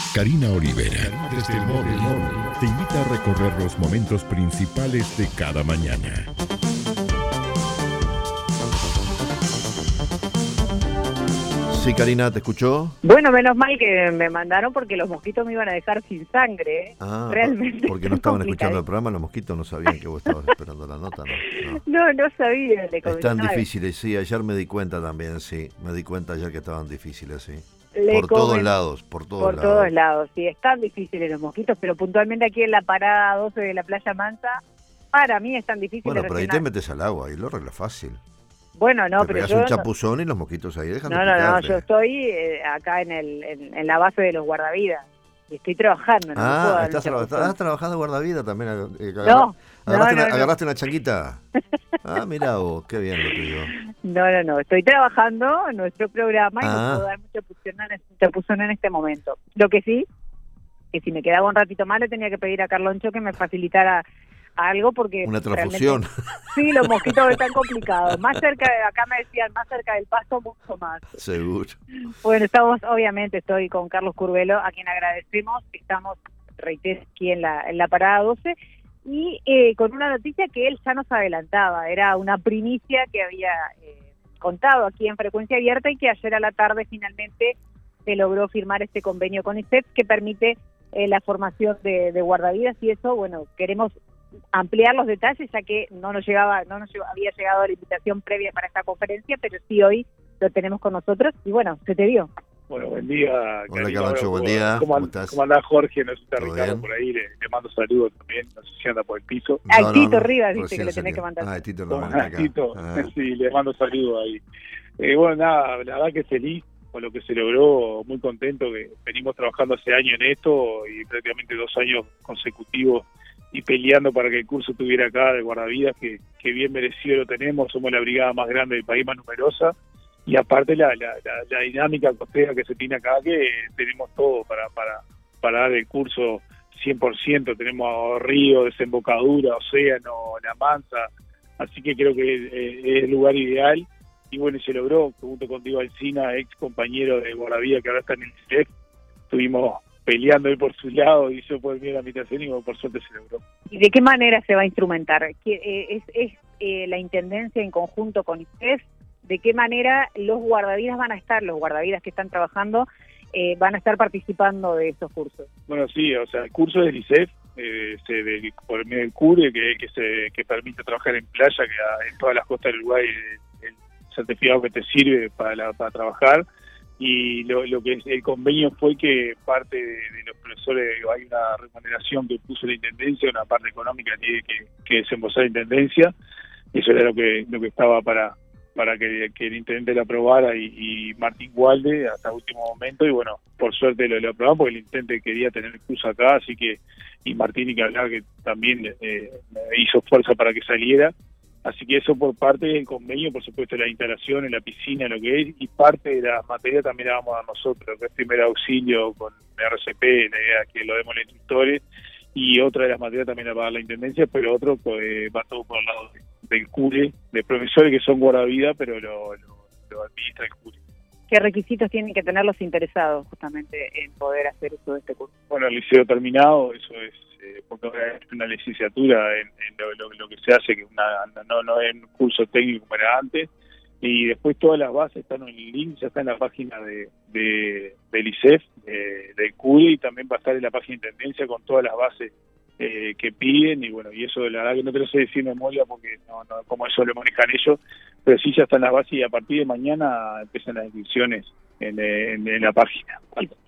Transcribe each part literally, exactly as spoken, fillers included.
Karina Olivera, desde el móvil, te invita a recorrer los momentos principales de cada mañana. Sí, Karina, ¿te escuchó? Bueno, menos mal que me mandaron porque los mosquitos me iban a dejar sin sangre. ¿eh? Ah, realmente. Porque no estaban escuchando el programa, los mosquitos no sabían que vos estabas esperando la nota, ¿no? No, no, no sabía. Le Están difíciles, sí, ayer me di cuenta también, sí, me di cuenta ayer que estaban difíciles, sí. Le por comen, todos lados, por todos por lados. Por todos lados, sí, están difíciles los mosquitos, pero puntualmente aquí en la parada doce de la Playa Mansa, para mí están difíciles. Bueno, pero ahí reaccionar. te metes al agua, ahí lo arreglas fácil. Bueno, no, te pero pegas yo... un chapuzón y los mosquitos ahí dejan no, de no, picarte. no, yo estoy eh, acá en, el, en, en la base de los guardavidas y estoy trabajando. No ah, puedo dar estás, un estás trabajando guardavida también. Eh, agarra, no, agarraste, no, no, una, no. agarraste una chanquita. Ah, mirá vos, qué bien lo tuyo. No, no, no, estoy trabajando en nuestro programa y ah. no puedo dar mucha chapuzón en, chapuzón en este momento. Lo que sí, que si me quedaba un ratito más le tenía que pedir a Carloncho que me facilitara algo porque... Una transfusión. Sí, los mosquitos están complicados. Más cerca, de acá me decían, más cerca del pasto, mucho más. Seguro. Bueno, estamos, obviamente, estoy con Carlos Curvelo, a quien agradecemos. Estamos, reitero, aquí en la, en la parada doce. Y eh, con una noticia que él ya nos adelantaba, era una primicia que había eh, contado aquí en Frecuencia Abierta y que ayer a la tarde finalmente se logró firmar este convenio con I S E F que permite eh, la formación de, de guardavidas y eso, bueno, queremos ampliar los detalles ya que no nos llegaba, no nos había llegado la invitación previa para esta conferencia, pero sí hoy lo tenemos con nosotros y bueno, se te dio. Bueno, buen día. Hola, Carloncho, buen día. ¿Cómo, ¿Cómo estás? ¿Cómo andás, Jorge? No sé si está ¿Todo Ricardo bien? por ahí, le, le mando saludos también, no sé si anda por el piso. Al No, Tito no, no, Rivas, dice recién que le tenés salió. que mandar. Ah, el Tito ¿Cómo lo andás, acá. Tito? Ah. Sí, les mando saludos ahí. Eh, bueno, nada, la verdad que feliz con lo que se logró, muy contento que venimos trabajando hace años en esto y prácticamente dos años consecutivos y peleando para que el curso tuviera acá de guardavidas, que, que bien merecido lo tenemos, somos la brigada más grande del país, más numerosa, y aparte la, la, la, la dinámica costera que se tiene acá, que tenemos todo para, para, para dar el curso cien por ciento, tenemos río, desembocadura, océano, la Mansa, así que creo que es, es el lugar ideal, y bueno, y se logró, junto contigo Alcina, ex compañero de guardavidas que ahora está en el I S E F, estuvimos peleando él por su lado y yo por el mío la invitación y por suerte se logró. ¿Y de qué manera se va a instrumentar? ¿Es, es eh, la Intendencia en conjunto con I S E F? ¿De qué manera los guardavidas van a estar, los guardavidas que están trabajando, eh, van a estar participando de estos cursos? Bueno, sí, o sea, el curso del I S E F, eh, se, de, por medio del CURE, que, que, se, que permite trabajar en playa, que en todas las costas del Uruguay el, el certificado que te sirve para, la, para trabajar. Y lo, lo que es el convenio fue que parte de, de los profesores, hay una remuneración que puso la Intendencia, una parte económica que tiene que, que desembolsar la Intendencia, eso era lo que lo que estaba para para que, que el Intendente lo aprobara y, y Martín Gualde hasta el último momento, y bueno, por suerte lo, lo aprobamos porque el Intendente quería tener el curso acá, así que, y Martín y que hablar que también eh, hizo fuerza para que saliera. Así que eso por parte del convenio, por supuesto, la instalación en la piscina, lo que es, y parte de la materia también la vamos a dar nosotros, que es primer auxilio con R C P, la idea es que lo demos los instructores, y otra de las materias también la va a dar la Intendencia, pero otro pues, va todo por el lado de, del CURE, de profesores que son guardavidas, pero lo, lo, lo administra el CURE. ¿Qué requisitos tienen que tener los interesados justamente en poder hacer uso de este curso? Bueno, el liceo terminado, eso es, eh, porque ahora es una licenciatura en, en lo, lo, lo que se hace, que una, no, no es un curso técnico como era antes, y después todas las bases están en el link, ya está en la página de, de del I S E F, de, del CURE, y también va a estar en la página de Intendencia con todas las bases eh, que piden, y bueno, y eso la verdad que no te lo sé decir de memoria porque no, no, como eso lo manejan ellos, pero sí ya están las bases y a partir de mañana empiezan las inscripciones en, en, en la página.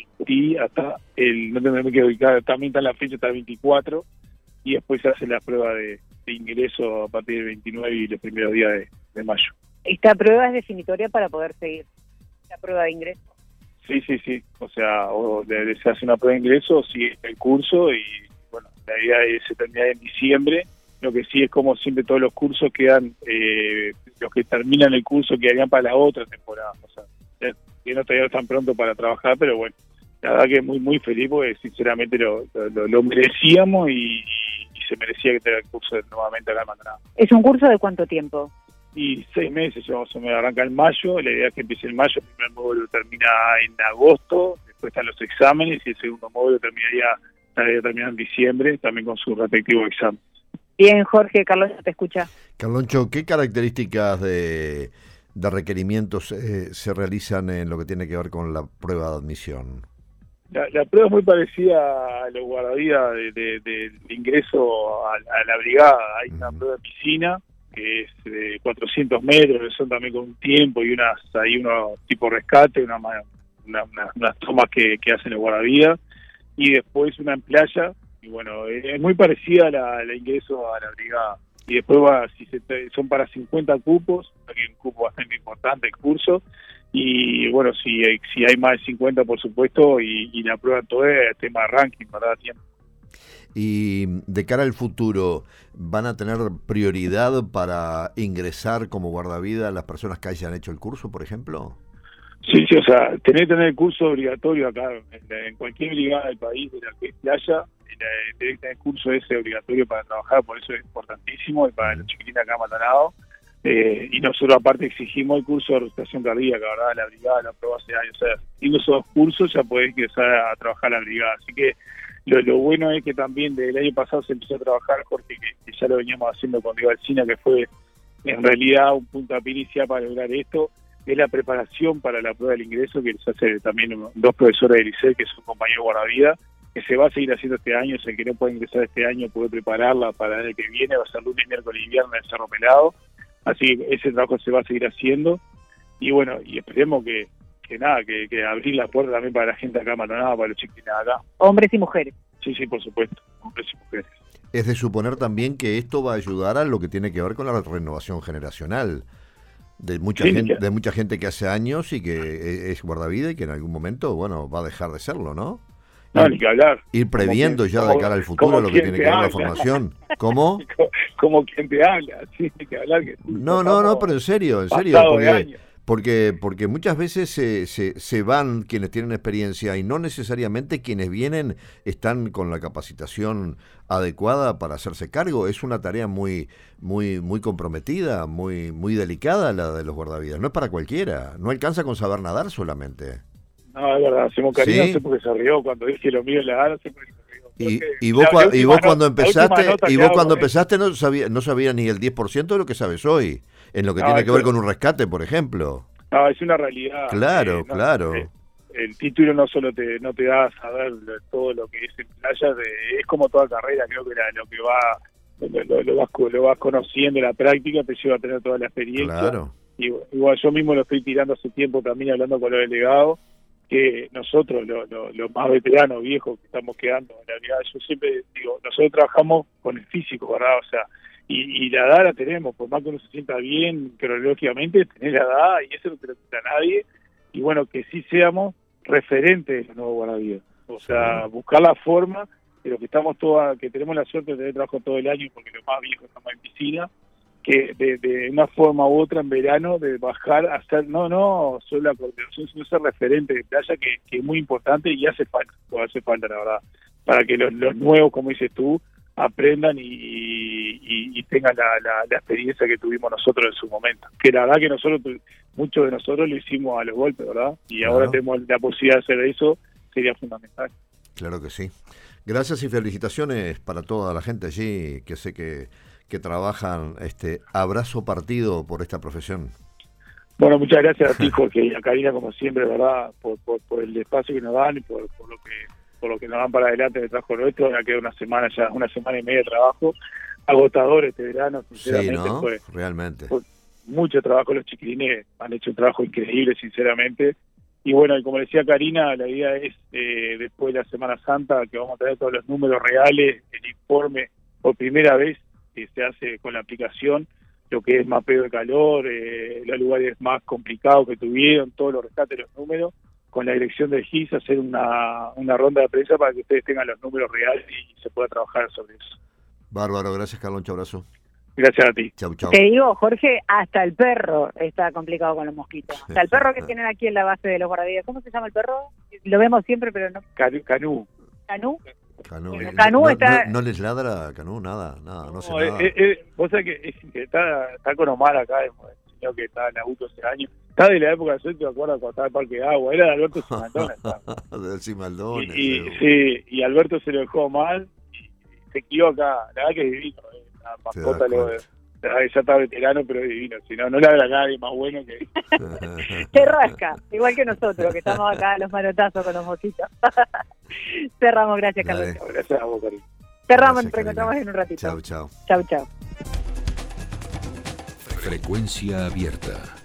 Y hasta el, no me quedo ubicado, también está la fecha, está el veinticuatro, y después se hace la prueba de, de ingreso a partir del veintinueve y los primeros días de, de mayo. ¿Esta prueba es definitoria para poder seguir la prueba de ingreso? Sí, sí, sí, o sea, o de, de, se hace una prueba de ingreso, sigue el curso y bueno, la idea es se termina en diciembre. Lo que sí es como siempre todos los cursos quedan, eh, los que terminan el curso quedarían para la otra temporada, o sea, que no todavía están pronto para trabajar, pero bueno, la verdad que muy muy feliz porque sinceramente lo, lo, lo merecíamos y, y, y se merecía que tenga el curso nuevamente acá en Maldonado. ¿Es un curso de cuánto tiempo? Y seis meses, yo, se me arranca en mayo, la idea es que empiece en mayo, el primer módulo termina en agosto, después están los exámenes y el segundo módulo terminaría, estaría terminado en diciembre, también con su respectivo examen. Bien, Jorge, Carlos te escucha. Carloncho, ¿qué características de, de requerimientos eh, se realizan en lo que tiene que ver con la prueba de admisión? La, la prueba es muy parecida a los guardavidas de, de, de, de ingreso a, a la brigada. Hay una prueba de piscina que es de cuatrocientos metros, que son también con un tiempo y unas, hay unos tipo rescate, una, una, una, unas tomas que, que hacen los guardavidas, y después una en playa, y bueno, es muy parecida a la, al ingreso a la brigada. Y después va, si se, son para cincuenta cupos, hay un cupo bastante importante el curso, y bueno, si, si hay más de cincuenta, por supuesto, y, y la prueba todo es tema de ranking, ¿verdad? Tiempo. Y de cara al futuro, ¿van a tener prioridad para ingresar como guardavidas las personas que hayan hecho el curso, por ejemplo? Sí, sí, o sea, tener que tener el curso obligatorio acá, en, en cualquier brigada del país, de la que es playa, tener que tener el curso ese obligatorio para trabajar, por eso es importantísimo, y para los chiquilines acá en Maldonado. Eh, y nosotros aparte exigimos el curso de resucitación cardíaca, ¿verdad? La brigada la aprobó hace años, o sea, teniendo esos dos cursos ya podés ingresar a, a trabajar a la brigada, así que Lo, lo bueno es que también desde el año pasado se empezó a trabajar, Jorge, que, que ya lo veníamos haciendo con Diego Alsina, que fue en realidad un puntapié inicial para lograr esto, es la preparación para la prueba del ingreso, que les hace también dos profesores del liceo, que son compañeros guardavida, que se va a seguir haciendo este año. O sea, el que no puede ingresar este año puede prepararla para el año que viene, va a ser lunes, miércoles y viernes en Cerro Pelado, así que ese trabajo se va a seguir haciendo, y bueno, y esperemos que que nada, que, que abrir la puerta también para la gente acá en Maldonado, para los chiquilines acá. Hombres y mujeres. Sí, sí, por supuesto, hombres y mujeres. Es de suponer también que esto va a ayudar a lo que tiene que ver con la renovación generacional de mucha sí, gente, que... de mucha gente que hace años y que es guardavida y que en algún momento, bueno, va a dejar de serlo, ¿no? No, ir, ni que hablar. Ir previendo quien, ya como, de cara al futuro lo que tiene que ver con la formación. ¿Cómo? como, como quien te habla, sí, ni que hablar. Que no, no, no, pero en serio, en serio, porque... Porque, porque muchas veces se, se, se van quienes tienen experiencia y no necesariamente quienes vienen están con la capacitación adecuada para hacerse cargo. Es una tarea muy muy muy comprometida, muy muy delicada la de los guardavidas. No es para cualquiera, no alcanza con saber nadar solamente. No, es verdad, hacemos cariño, ¿Sí? No sé porque se rió cuando dije lo mío en la no sé por qué se rió. Y, y vos, la, la y vos nota, cuando empezaste y vos cuando con empezaste no sabías no sabías ni el diez por ciento de lo que sabes hoy, en lo que no, tiene que ver pero, con un rescate, por ejemplo. No, es una realidad. Claro, eh, no, claro. Eh, el título no solo te no te da a saber todo lo que es en playa, de, es como toda carrera, creo que la, lo que va lo, lo, lo, vas, lo vas conociendo, la práctica te lleva a tener toda la experiencia. Claro. Y, igual yo mismo lo estoy tirando hace tiempo también hablando con los delegados, que nosotros, los lo, lo más veteranos, viejos que estamos quedando, en realidad yo siempre digo, nosotros trabajamos con el físico, ¿verdad? O sea, y, y la edad la tenemos, por más que uno se sienta bien cronológicamente, tener la edad, y eso no te lo quita nadie, y bueno, que sí seamos referentes de los nuevos guardavidas. O sea, sí. Buscar la forma, pero que estamos toda, que tenemos la suerte de tener trabajo todo el año, porque los más viejos estamos en piscina, que de, de una forma u otra en verano, de bajar a hacer, no, no, solo la coordinación, sino ser referente de playa, que, que es muy importante y hace falta, o hace falta la verdad, para que los, los nuevos, como dices tú, aprendan y, y, y tengan la, la, la experiencia que tuvimos nosotros en su momento. Que la verdad que nosotros, muchos de nosotros lo hicimos a los golpes, ¿verdad? Y claro. Ahora tenemos la posibilidad de hacer eso, sería fundamental. Claro que sí. Gracias y felicitaciones para toda la gente allí, que sé que, que trabajan, este abrazo partido por esta profesión. Bueno, muchas gracias a ti, Jorge, y a Karina, como siempre, ¿verdad? Por, por, por el espacio que nos dan y por, por lo que por lo que nos dan para adelante de trabajo nuestro. Ya queda una semana ya, una semana y media de trabajo, agotador este verano, sinceramente. Sí, ¿no? Fue, realmente. Fue mucho trabajo, los chiquilines han hecho un trabajo increíble, sinceramente. Y bueno, y como decía Karina, la idea es, eh, después de la Semana Santa, que vamos a tener todos los números reales, el informe, por primera vez que se hace con la aplicación, lo que es mapeo de calor, eh, los lugares más complicados que tuvieron, todos los rescates, los números, con la dirección del G I S, hacer una, una ronda de prensa para que ustedes tengan los números reales y se pueda trabajar sobre eso. Bárbaro, gracias, Carloncho, abrazo. Gracias a ti. Chau, chau. Te digo, Jorge, hasta el perro está complicado con los mosquitos. Hasta el perro que tienen aquí en la base de los guardavidas. ¿Cómo se llama el perro? Lo vemos siempre, pero no. Canú. Canú. ¿Canú? Canú. Bueno, Canú no, está... no, no les ladra Canú, nada, nada, no, no sé no, nada. Eh, eh, vos sabés que es, está, está con Omar acá, señor que estaba en Nabucco ese año. Está de la época de Suerte, me acuerdo cuando estaba el Parque de Agua, era de Alberto Simaldona. de Simaldona. Y, y, sí, y Alberto se lo dejó mal, y se equivoca, la verdad que es divino, eh, la mascota lo, ya está veterano, pero es divino, si no, no le habrá nadie más bueno que... Se rasca, igual que nosotros, que estamos acá a los manotazos con los moquitos. Cerramos, gracias, Carlos. Dale. Gracias a vos, Carlos. Cerramos, nos reencontramos en un ratito. Chau, chau. Chau, chau. Frecuencia abierta.